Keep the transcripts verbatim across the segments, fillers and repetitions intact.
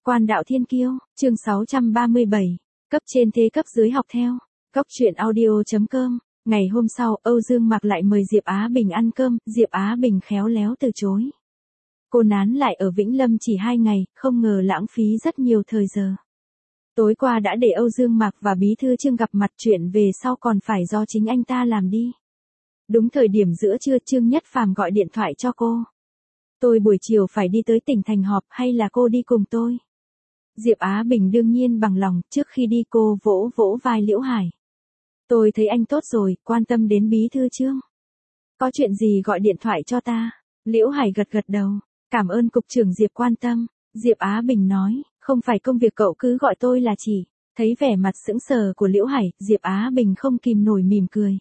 Quan đạo thiên kiêu, chương sáu trăm ba mươi bảy, cấp trên thế cấp dưới học theo. Cóc truyện audio chấm com. Ngày hôm sau, Âu Dương Mạc lại mời Diệp Á Bình ăn cơm, Diệp Á Bình khéo léo từ chối. Cô nán lại ở Vĩnh Lâm chỉ hai ngày, không ngờ lãng phí rất nhiều thời giờ. Tối qua đã để Âu Dương Mạc và Bí thư Trương gặp mặt, chuyện về sau còn phải do chính anh ta làm đi. Đúng thời điểm giữa trưa, Trương Nhất Phàm gọi điện thoại cho cô. Tôi buổi chiều phải đi tới tỉnh thành họp, hay là cô đi cùng tôi? Diệp Á Bình đương nhiên bằng lòng, trước khi đi cô vỗ vỗ vai Liễu Hải. Tôi thấy anh tốt rồi, quan tâm đến Bí thư Trương. Có chuyện gì gọi điện thoại cho ta? Liễu Hải gật gật đầu. Cảm ơn cục trưởng Diệp quan tâm. Diệp Á Bình nói, không phải công việc cậu cứ gọi tôi là chỉ. Thấy vẻ mặt sững sờ của Liễu Hải, Diệp Á Bình không kìm nổi mỉm cười.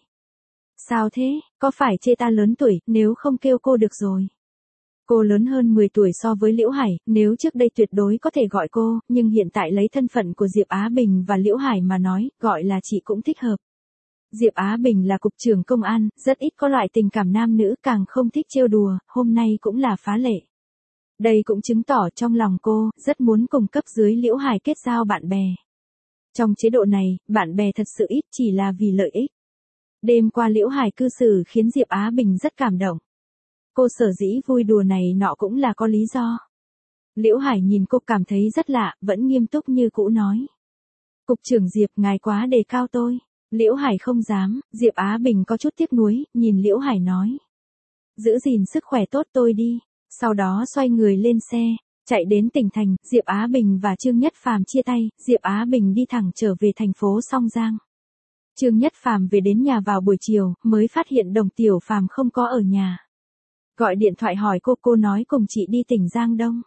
Sao thế, có phải chê ta lớn tuổi, nếu không kêu cô được rồi. Cô lớn hơn mười tuổi so với Liễu Hải, nếu trước đây tuyệt đối có thể gọi cô, nhưng hiện tại lấy thân phận của Diệp Á Bình và Liễu Hải mà nói, gọi là chị cũng thích hợp. Diệp Á Bình là cục trưởng công an, rất ít có loại tình cảm nam nữ, càng không thích trêu đùa, hôm nay cũng là phá lệ. Đây cũng chứng tỏ trong lòng cô, rất muốn cùng cấp dưới Liễu Hải kết giao bạn bè. Trong chế độ này, bạn bè thật sự ít, chỉ là vì lợi ích. Đêm qua Liễu Hải cư xử khiến Diệp Á Bình rất cảm động. Cô sở dĩ vui đùa này nọ cũng là có lý do. Liễu Hải nhìn cô cảm thấy rất lạ, vẫn nghiêm túc như cũ nói. Cục trưởng Diệp, ngài quá đề cao tôi. Liễu Hải không dám, Diệp Á Bình có chút tiếc nuối, nhìn Liễu Hải nói. Giữ gìn sức khỏe tốt tôi đi. Sau đó xoay người lên xe, chạy đến tỉnh thành, Diệp Á Bình và Trương Nhất Phàm chia tay, Diệp Á Bình đi thẳng trở về thành phố Song Giang. Trương Nhất Phàm về đến nhà vào buổi chiều, mới phát hiện Đồng Tiểu Phàm không có ở nhà. Gọi điện thoại hỏi cô, cô nói cùng chị đi tỉnh Giang Đông.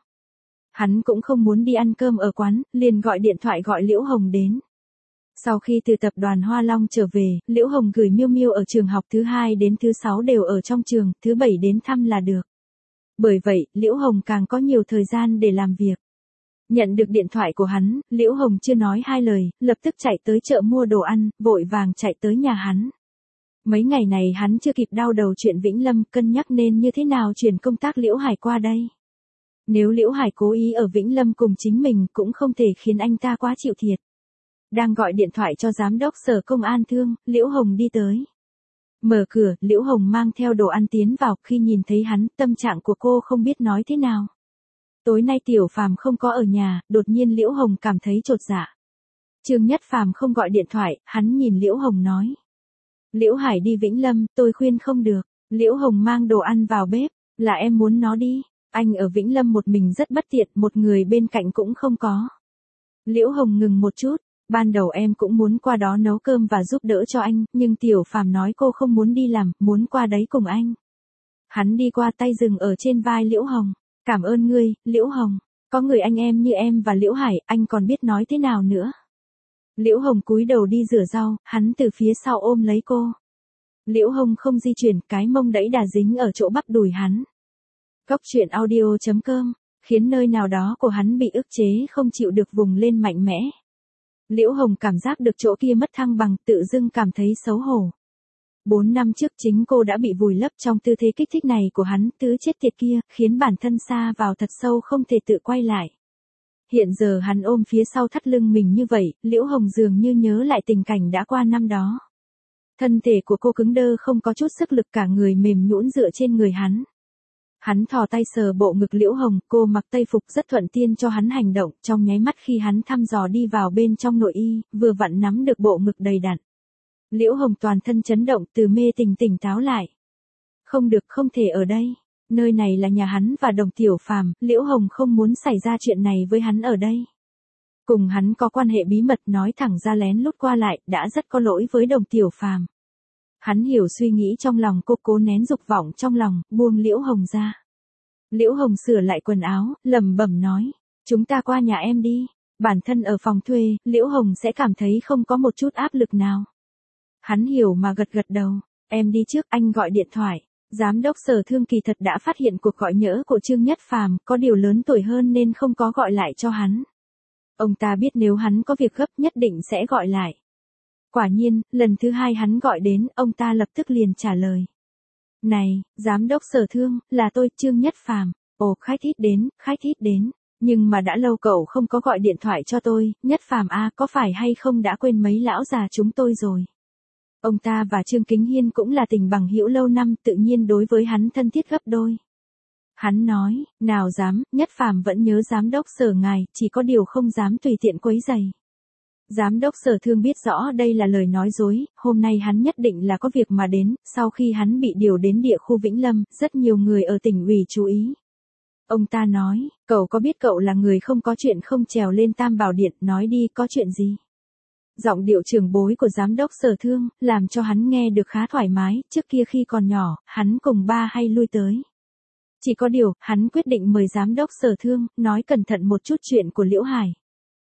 Hắn cũng không muốn đi ăn cơm ở quán, liền gọi điện thoại gọi Liễu Hồng đến. Sau khi từ tập đoàn Hoa Long trở về, Liễu Hồng gửi Miêu Miêu ở trường học, thứ hai đến thứ sáu đều ở trong trường, thứ bảy đến thăm là được. Bởi vậy, Liễu Hồng càng có nhiều thời gian để làm việc. Nhận được điện thoại của hắn, Liễu Hồng chưa nói hai lời, lập tức chạy tới chợ mua đồ ăn, vội vàng chạy tới nhà hắn. Mấy ngày này hắn chưa kịp đau đầu chuyện Vĩnh Lâm, cân nhắc nên như thế nào chuyển công tác Liễu Hải qua đây. Nếu Liễu Hải cố ý ở Vĩnh Lâm cùng chính mình cũng không thể khiến anh ta quá chịu thiệt. Đang gọi điện thoại cho giám đốc sở công an Thương, Liễu Hồng đi tới. Mở cửa, Liễu Hồng mang theo đồ ăn tiến vào, khi nhìn thấy hắn, tâm trạng của cô không biết nói thế nào. Tối nay Tiểu Phàm không có ở nhà, đột nhiên Liễu Hồng cảm thấy chột dạ. Trương Nhất Phàm không gọi điện thoại, hắn nhìn Liễu Hồng nói. Liễu Hải đi Vĩnh Lâm, tôi khuyên không được. Liễu Hồng mang đồ ăn vào bếp, là em muốn nó đi. Anh ở Vĩnh Lâm một mình rất bất tiện, một người bên cạnh cũng không có. Liễu Hồng ngừng một chút. Ban đầu em cũng muốn qua đó nấu cơm và giúp đỡ cho anh, nhưng Tiểu Phàm nói cô không muốn đi làm, muốn qua đấy cùng anh. Hắn đi qua, tay dừng ở trên vai Liễu Hồng. Cảm ơn ngươi, Liễu Hồng. Có người anh em như em và Liễu Hải, anh còn biết nói thế nào nữa. Liễu Hồng cúi đầu đi rửa rau, hắn từ phía sau ôm lấy cô. Liễu Hồng không di chuyển, cái mông đẫy đà dính ở chỗ bắp đùi hắn. Cóc truyện audio chấm com, khiến nơi nào đó của hắn bị ức chế không chịu được vùng lên mạnh mẽ. Liễu Hồng cảm giác được chỗ kia mất thăng bằng, tự dưng cảm thấy xấu hổ. Bốn năm trước chính cô đã bị vùi lấp trong tư thế kích thích này của hắn, tứ chết tiệt kia, khiến bản thân sa vào thật sâu không thể tự quay lại. Hiện giờ hắn ôm phía sau thắt lưng mình như vậy, Liễu Hồng dường như nhớ lại tình cảnh đã qua năm đó. Thân thể của cô cứng đơ không có chút sức lực, cả người mềm nhũn dựa trên người hắn. Hắn thò tay sờ bộ ngực Liễu Hồng, cô mặc tây phục rất thuận tiện cho hắn hành động, trong nháy mắt khi hắn thăm dò đi vào bên trong nội y, vừa vặn nắm được bộ ngực đầy đặn. Liễu Hồng toàn thân chấn động, từ mê tỉnh tỉnh táo lại. Không được, không thể ở đây. Nơi này là nhà hắn và Đồng Tiểu Phàm, Liễu Hồng không muốn xảy ra chuyện này với hắn ở đây. Cùng hắn có quan hệ bí mật, nói thẳng ra lén lút qua lại, đã rất có lỗi với Đồng Tiểu Phàm. Hắn hiểu suy nghĩ trong lòng cô, cố nén dục vọng trong lòng, buông Liễu Hồng ra. Liễu Hồng sửa lại quần áo, lẩm bẩm nói, chúng ta qua nhà em đi. Bản thân ở phòng thuê, Liễu Hồng sẽ cảm thấy không có một chút áp lực nào. Hắn hiểu mà gật gật đầu, em đi trước, anh gọi điện thoại. Giám đốc sở Thương kỳ thật đã phát hiện cuộc gọi nhỡ của Trương Nhất Phàm, có điều lớn tuổi hơn nên không có gọi lại cho hắn. Ông ta biết nếu hắn có việc gấp nhất định sẽ gọi lại. Quả nhiên, lần thứ hai hắn gọi đến, ông ta lập tức liền trả lời. Này, giám đốc sở Thương, là tôi, Trương Nhất Phàm. Ồ, khách ít đến, khách ít đến. Nhưng mà đã lâu cậu không có gọi điện thoại cho tôi, Nhất Phàm a, có phải hay không đã quên mấy lão già chúng tôi rồi. Ông ta và Trương Kính Hiên cũng là tình bằng hữu lâu năm, tự nhiên đối với hắn thân thiết gấp đôi. Hắn nói, nào dám, Nhất Phàm vẫn nhớ giám đốc Sở ngài, chỉ có điều không dám tùy tiện quấy rầy. Giám đốc Sở Thương biết rõ đây là lời nói dối, hôm nay hắn nhất định là có việc mà đến, sau khi hắn bị điều đến địa khu Vĩnh Lâm, rất nhiều người ở tỉnh ủy chú ý. Ông ta nói, cậu có biết cậu là người không có chuyện không trèo lên Tam Bảo Điện, nói đi, có chuyện gì? Giọng điệu trưởng bối của giám đốc Sở Thương, làm cho hắn nghe được khá thoải mái, trước kia khi còn nhỏ, hắn cùng ba hay lui tới. Chỉ có điều, hắn quyết định mời giám đốc Sở Thương, nói cẩn thận một chút chuyện của Liễu Hải.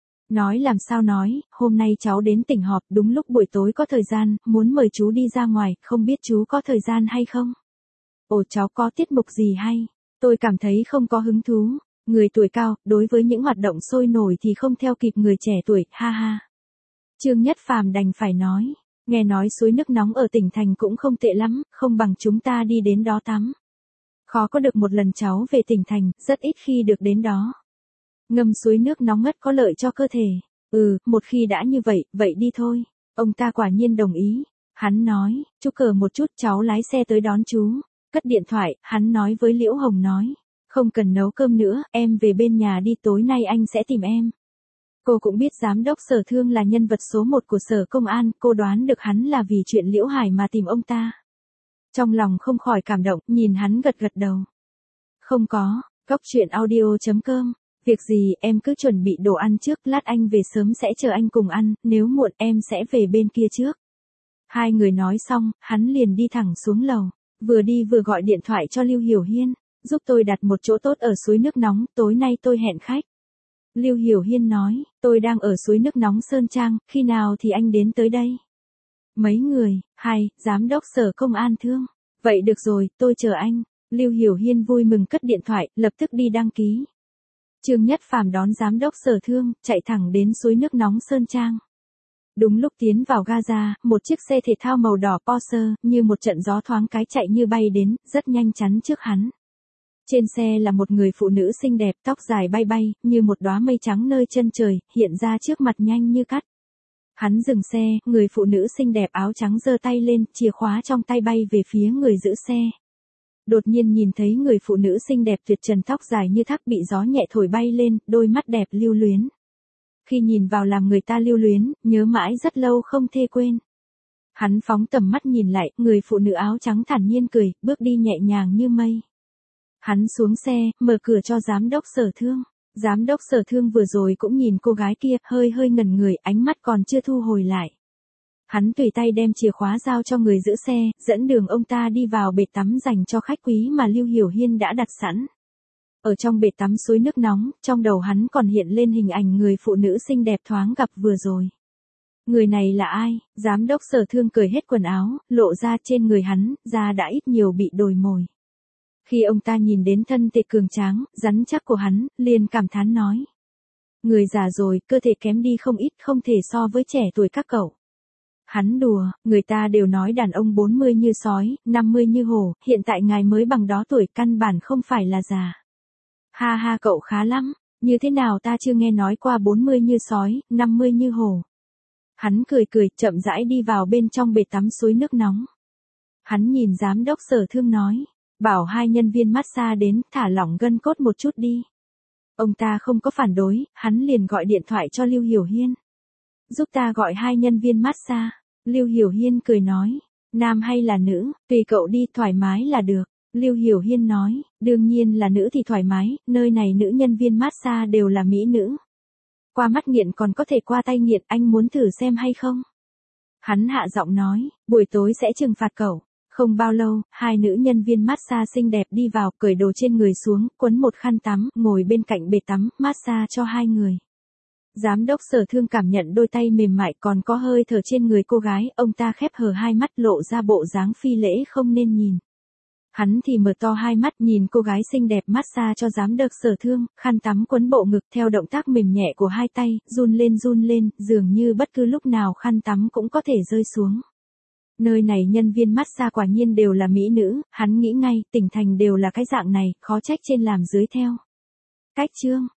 Nói làm sao nói, hôm nay cháu đến tỉnh họp, đúng lúc buổi tối có thời gian, muốn mời chú đi ra ngoài, không biết chú có thời gian hay không? Ồ, cháu có tiết mục gì hay? Tôi cảm thấy không có hứng thú. Người tuổi cao, đối với những hoạt động sôi nổi thì không theo kịp người trẻ tuổi, ha ha. Trương Nhất Phàm đành phải nói, nghe nói suối nước nóng ở tỉnh thành cũng không tệ lắm, không bằng chúng ta đi đến đó tắm. Khó có được một lần cháu về tỉnh thành, rất ít khi được đến đó. Ngâm suối nước nóng ngất có lợi cho cơ thể. Ừ, một khi đã như vậy, vậy đi thôi. Ông ta quả nhiên đồng ý. Hắn nói, chú cờ một chút, cháu lái xe tới đón chú. Cất điện thoại, hắn nói với Liễu Hồng nói, không cần nấu cơm nữa, em về bên nhà đi, tối nay anh sẽ tìm em. Cô cũng biết giám đốc Sở Thương là nhân vật số một của Sở Công an, cô đoán được hắn là vì chuyện Liễu Hải mà tìm ông ta. Trong lòng không khỏi cảm động, nhìn hắn gật gật đầu. Không có, Cóc Truyện Audio chấm com. Việc gì, em cứ chuẩn bị đồ ăn trước, lát anh về sớm sẽ chờ anh cùng ăn, nếu muộn em sẽ về bên kia trước. Hai người nói xong, hắn liền đi thẳng xuống lầu, vừa đi vừa gọi điện thoại cho Lưu Hiểu Hiên, giúp tôi đặt một chỗ tốt ở suối nước nóng, tối nay tôi hẹn khách. Lưu Hiểu Hiên nói, tôi đang ở suối nước nóng Sơn Trang, khi nào thì anh đến tới đây? Mấy người, hai, giám đốc Sở Công an Thương. Vậy được rồi, tôi chờ anh. Lưu Hiểu Hiên vui mừng cất điện thoại, lập tức đi đăng ký. Trương Nhất Phàm đón giám đốc Sở Thương, chạy thẳng đến suối nước nóng Sơn Trang. Đúng lúc tiến vào Gaza, một chiếc xe thể thao màu đỏ Porsche, như một trận gió thoáng cái chạy như bay đến, rất nhanh chắn trước hắn. Trên xe là một người phụ nữ xinh đẹp, tóc dài bay bay, như một đóa mây trắng nơi chân trời, hiện ra trước mặt nhanh như cắt. Hắn dừng xe, người phụ nữ xinh đẹp áo trắng giơ tay lên, chìa khóa trong tay bay về phía người giữ xe. Đột nhiên nhìn thấy người phụ nữ xinh đẹp tuyệt trần tóc dài như thác bị gió nhẹ thổi bay lên, đôi mắt đẹp lưu luyến. Khi nhìn vào làm người ta lưu luyến, nhớ mãi rất lâu không thể quên. Hắn phóng tầm mắt nhìn lại, người phụ nữ áo trắng thản nhiên cười, bước đi nhẹ nhàng như mây. Hắn xuống xe, mở cửa cho giám đốc Sở Thương. Giám đốc Sở Thương vừa rồi cũng nhìn cô gái kia, hơi hơi ngẩn người, ánh mắt còn chưa thu hồi lại. Hắn tùy tay đem chìa khóa giao cho người giữ xe, dẫn đường ông ta đi vào bể tắm dành cho khách quý mà Lưu Hiểu Hiên đã đặt sẵn. Ở trong bể tắm suối nước nóng, trong đầu hắn còn hiện lên hình ảnh người phụ nữ xinh đẹp thoáng gặp vừa rồi. Người này là ai? Giám đốc Sở Thương cởi hết quần áo, lộ ra trên người hắn, da đã ít nhiều bị đồi mồi. Khi ông ta nhìn đến thân thể cường tráng, rắn chắc của hắn, liền cảm thán nói. Người già rồi, cơ thể kém đi không ít, không thể so với trẻ tuổi các cậu. Hắn đùa, người ta đều nói đàn ông bốn mươi như sói, năm mươi như hổ, hiện tại ngài mới bằng đó tuổi, căn bản không phải là già. Ha ha, cậu khá lắm, như thế nào ta chưa nghe nói qua bốn mươi như sói, năm mươi như hổ. Hắn cười cười, chậm rãi đi vào bên trong bể tắm suối nước nóng. Hắn nhìn giám đốc Sở Thương nói, bảo hai nhân viên massage đến, thả lỏng gân cốt một chút đi. Ông ta không có phản đối, hắn liền gọi điện thoại cho Lưu Hiểu Hiên. Giúp ta gọi hai nhân viên massage. Lưu Hiểu Hiên cười nói, nam hay là nữ, tùy cậu đi, thoải mái là được. Lưu Hiểu Hiên nói, đương nhiên là nữ thì thoải mái, nơi này nữ nhân viên massage đều là mỹ nữ. Qua mắt nghiện còn có thể qua tay nghiện, anh muốn thử xem hay không? Hắn hạ giọng nói, buổi tối sẽ trừng phạt cậu. Không bao lâu, hai nữ nhân viên massage xinh đẹp đi vào, cởi đồ trên người xuống, quấn một khăn tắm, ngồi bên cạnh bể tắm, massage cho hai người. Giám đốc Sở Thương cảm nhận đôi tay mềm mại còn có hơi thở trên người cô gái, ông ta khép hờ hai mắt lộ ra bộ dáng phi lễ không nên nhìn. Hắn thì mở to hai mắt nhìn cô gái xinh đẹp massage cho giám đốc Sở Thương, khăn tắm quấn bộ ngực theo động tác mềm nhẹ của hai tay, run lên run lên, dường như bất cứ lúc nào khăn tắm cũng có thể rơi xuống. Nơi này nhân viên massage quả nhiên đều là mỹ nữ, hắn nghĩ ngay, tỉnh thành đều là cái dạng này, khó trách trên làm dưới theo. Cách chương